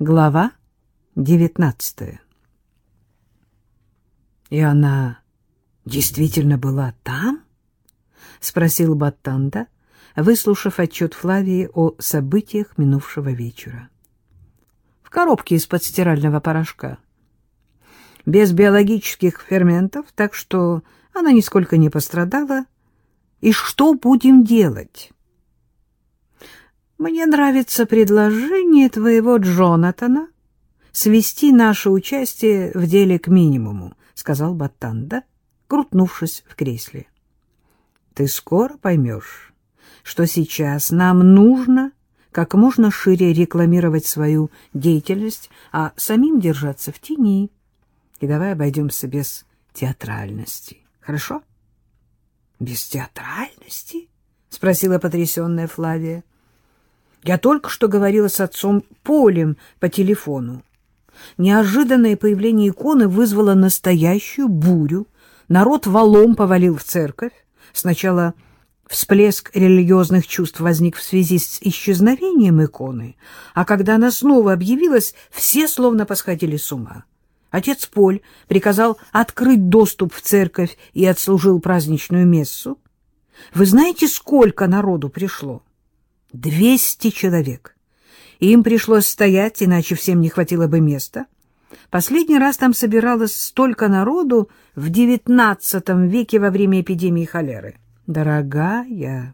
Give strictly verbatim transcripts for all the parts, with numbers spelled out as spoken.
Глава девятнадцатая. — И она действительно была там? — спросил Баттанда, выслушав отчет Флавии о событиях минувшего вечера. — В коробке из-под стирального порошка. Без биологических ферментов, так что она нисколько не пострадала. И что будем делать? — Мне нравится предложение твоего Джонатана свести наше участие в деле к минимуму, — сказал Баттанда, крутнувшись в кресле. — Ты скоро поймешь, что сейчас нам нужно как можно шире рекламировать свою деятельность, а самим держаться в тени. И давай обойдемся без театральности. Хорошо? — Без театральности? — спросила потрясенная Флавия. — Я только что говорила с отцом Полем по телефону. Неожиданное появление иконы вызвало настоящую бурю. Народ валом повалил в церковь. Сначала всплеск религиозных чувств возник в связи с исчезновением иконы, а когда она снова объявилась, все словно посходили с ума. Отец Поль приказал открыть доступ в церковь и отслужил праздничную мессу. Вы знаете, сколько народу пришло? Двести человек. Им пришлось стоять, иначе всем не хватило бы места. Последний раз там собиралось столько народу в девятнадцатом веке во время эпидемии холеры. Дорогая,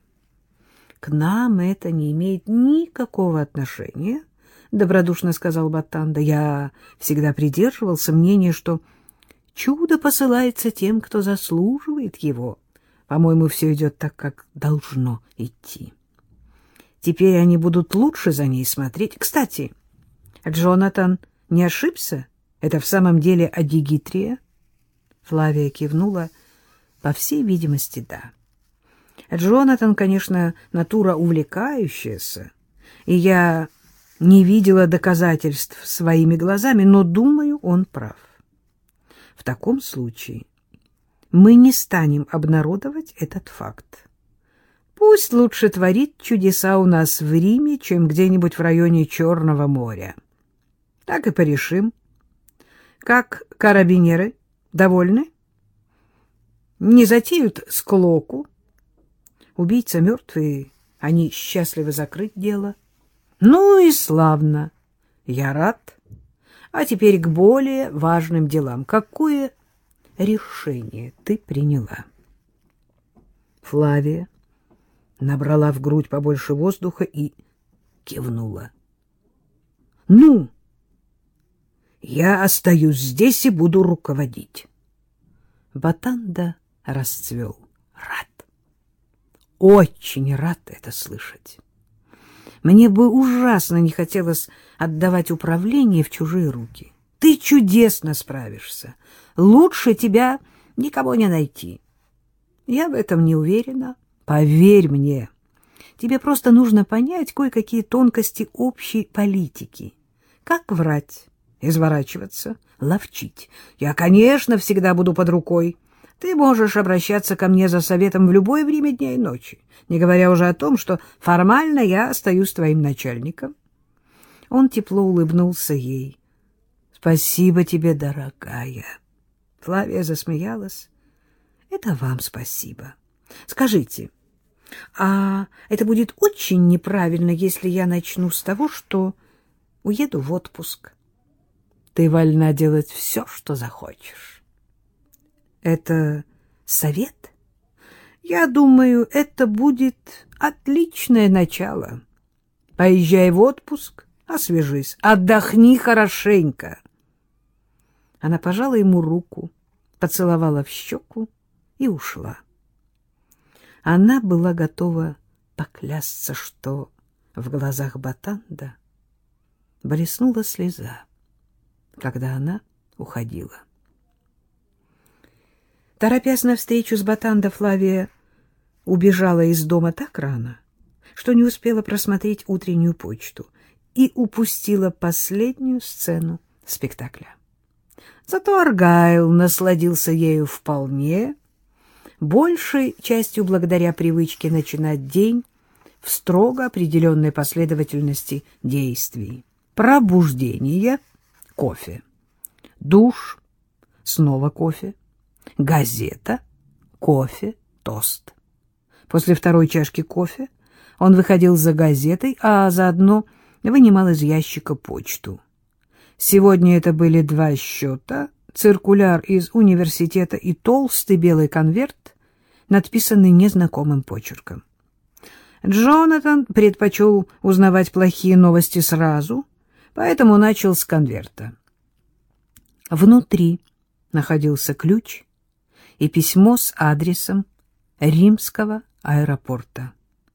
к нам это не имеет никакого отношения, — добродушно сказал Баттанда. — Я всегда придерживался мнения, что чудо посылается тем, кто заслуживает его. По-моему, все идет так, как должно идти. Теперь они будут лучше за ней смотреть. Кстати, Джонатан не ошибся? Это в самом деле Адигитрия? Флавия кивнула. По всей видимости, да. Джонатан, конечно, натура увлекающаяся, и я не видела доказательств своими глазами, но, думаю, он прав. В таком случае мы не станем обнародовать этот факт. Пусть лучше творит чудеса у нас в Риме, чем где-нибудь в районе Черного моря. Так и порешим. Как карабинеры? Довольны? Не затеют склоку? Убийца мертвый, они счастливы закрыть дело. Ну и славно. Я рад. А теперь к более важным делам. Какое решение ты приняла? Флавия набрала в грудь побольше воздуха и кивнула. — Ну, я остаюсь здесь и буду руководить. Баттанда расцвел. Рад. Очень рад это слышать. Мне бы ужасно не хотелось отдавать управление в чужие руки. Ты чудесно справишься. Лучше тебя никого не найти. Я в этом не уверена. Поверь мне, тебе просто нужно понять кое-какие тонкости общей политики. Как врать, изворачиваться, ловчить. Я, конечно, всегда буду под рукой. Ты можешь обращаться ко мне за советом в любое время дня и ночи, не говоря уже о том, что формально я остаюсь твоим начальником. Он тепло улыбнулся ей. — Спасибо тебе, дорогая. Флавия засмеялась. — Это вам спасибо. Скажите, а это будет очень неправильно, если я начну с того, что уеду в отпуск? Ты вольна делать все, что захочешь. Это совет? Я думаю, это будет отличное начало. Поезжай в отпуск, освежись, отдохни хорошенько. Она пожала ему руку, поцеловала в щеку и ушла. Она была готова поклясться, что в глазах Баттанда блеснула слеза, когда она уходила. Торопясь навстречу с Баттанда, Флавия убежала из дома так рано, что не успела просмотреть утреннюю почту и упустила последнюю сцену спектакля. Зато Аргайл насладился ею вполне, большей частью благодаря привычке начинать день в строго определенной последовательности действий. Пробуждение, кофе. Душ, снова кофе. Газета, кофе, тост. После второй чашки кофе он выходил за газетой, а заодно вынимал из ящика почту. Сегодня это были два счета, циркуляр из университета и толстый белый конверт, надписанный незнакомым почерком. Джонатан предпочел узнавать плохие новости сразу, поэтому начал с конверта. Внутри находился ключ и письмо с адресом Римского аэропорта.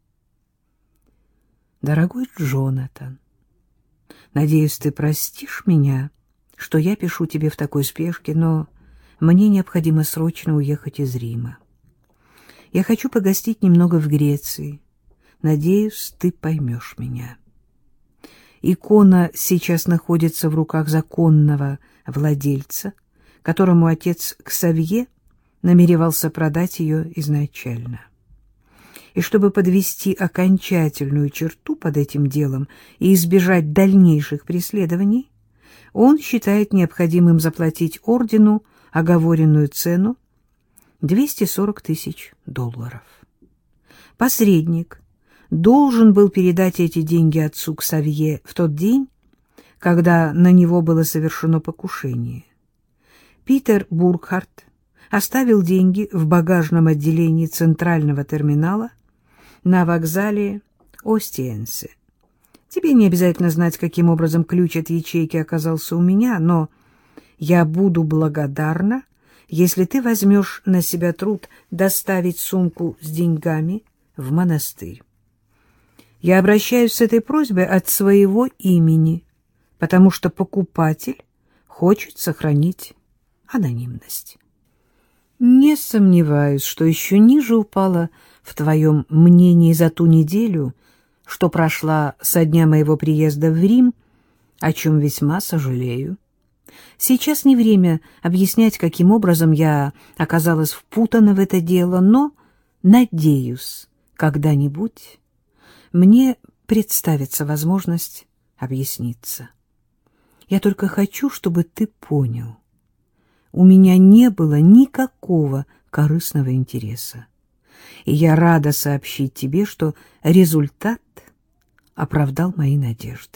«Дорогой Джонатан, надеюсь, ты простишь меня, что я пишу тебе в такой спешке, но мне необходимо срочно уехать из Рима. Я хочу погостить немного в Греции. Надеюсь, ты поймешь меня. Икона сейчас находится в руках законного владельца, которому отец Ксавье намеревался продать ее изначально. И чтобы подвести окончательную черту под этим делом и избежать дальнейших преследований, он считает необходимым заплатить ордену оговоренную цену двести сорок тысяч долларов. Посредник должен был передать эти деньги отцу Ксавье в тот день, когда на него было совершено покушение. Питер Буркхарт оставил деньги в багажном отделении центрального терминала на вокзале Остиенсе. Тебе не обязательно знать, каким образом ключ от ячейки оказался у меня, но я буду благодарна, если ты возьмешь на себя труд доставить сумку с деньгами в монастырь. Я обращаюсь с этой просьбой от своего имени, потому что покупатель хочет сохранить анонимность. Не сомневаюсь, что еще ниже упала в твоем мнении за ту неделю, что прошла со дня моего приезда в Рим, о чем весьма сожалею. Сейчас не время объяснять, каким образом я оказалась впутана в это дело, но, надеюсь, когда-нибудь мне представится возможность объясниться. Я только хочу, чтобы ты понял, у меня не было никакого корыстного интереса, и я рада сообщить тебе, что результат оправдал мои надежды.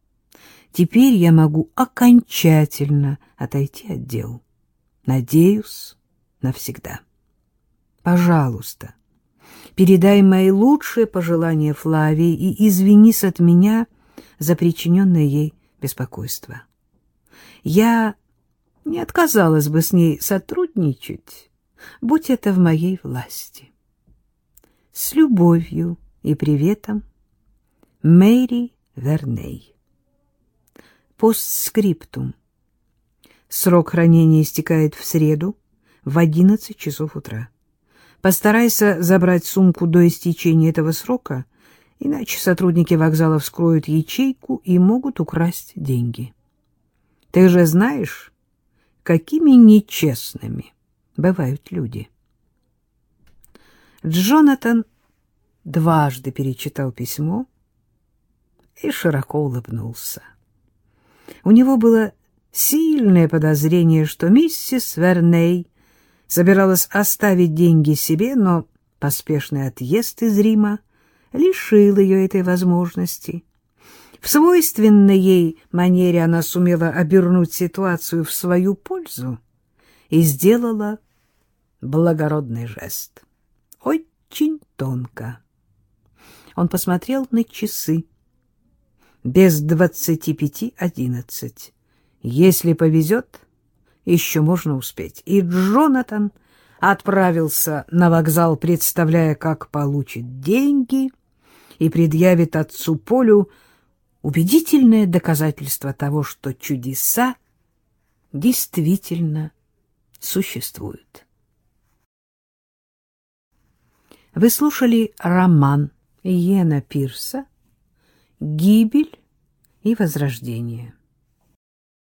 Теперь я могу окончательно отойти от дел. Надеюсь, навсегда. Пожалуйста, передай мои лучшие пожелания Флавии и извинись от меня за причиненное ей беспокойство. Я не отказалась бы с ней сотрудничать, будь это в моей власти. С любовью и приветом, Мэри Верней. Постскриптум. Срок хранения истекает в среду в одиннадцать часов утра. Постарайся забрать сумку до истечения этого срока, иначе сотрудники вокзала вскроют ячейку и могут украсть деньги. Ты же знаешь, какими нечестными бывают люди. Джонатан дважды перечитал письмо и широко улыбнулся. У него было сильное подозрение, что миссис Верней собиралась оставить деньги себе, но поспешный отъезд из Рима лишил ее этой возможности. В свойственной ей манере она сумела обернуть ситуацию в свою пользу и сделала благородный жест. Очень тонко. Он посмотрел на часы. Без двадцати пяти одиннадцать. Если повезет, еще можно успеть. И Джонатан отправился на вокзал, представляя, как получит деньги и предъявит отцу Полю убедительное доказательство того, что чудеса действительно существуют. Вы слушали роман Иена Пирса «Гибель и возрождение».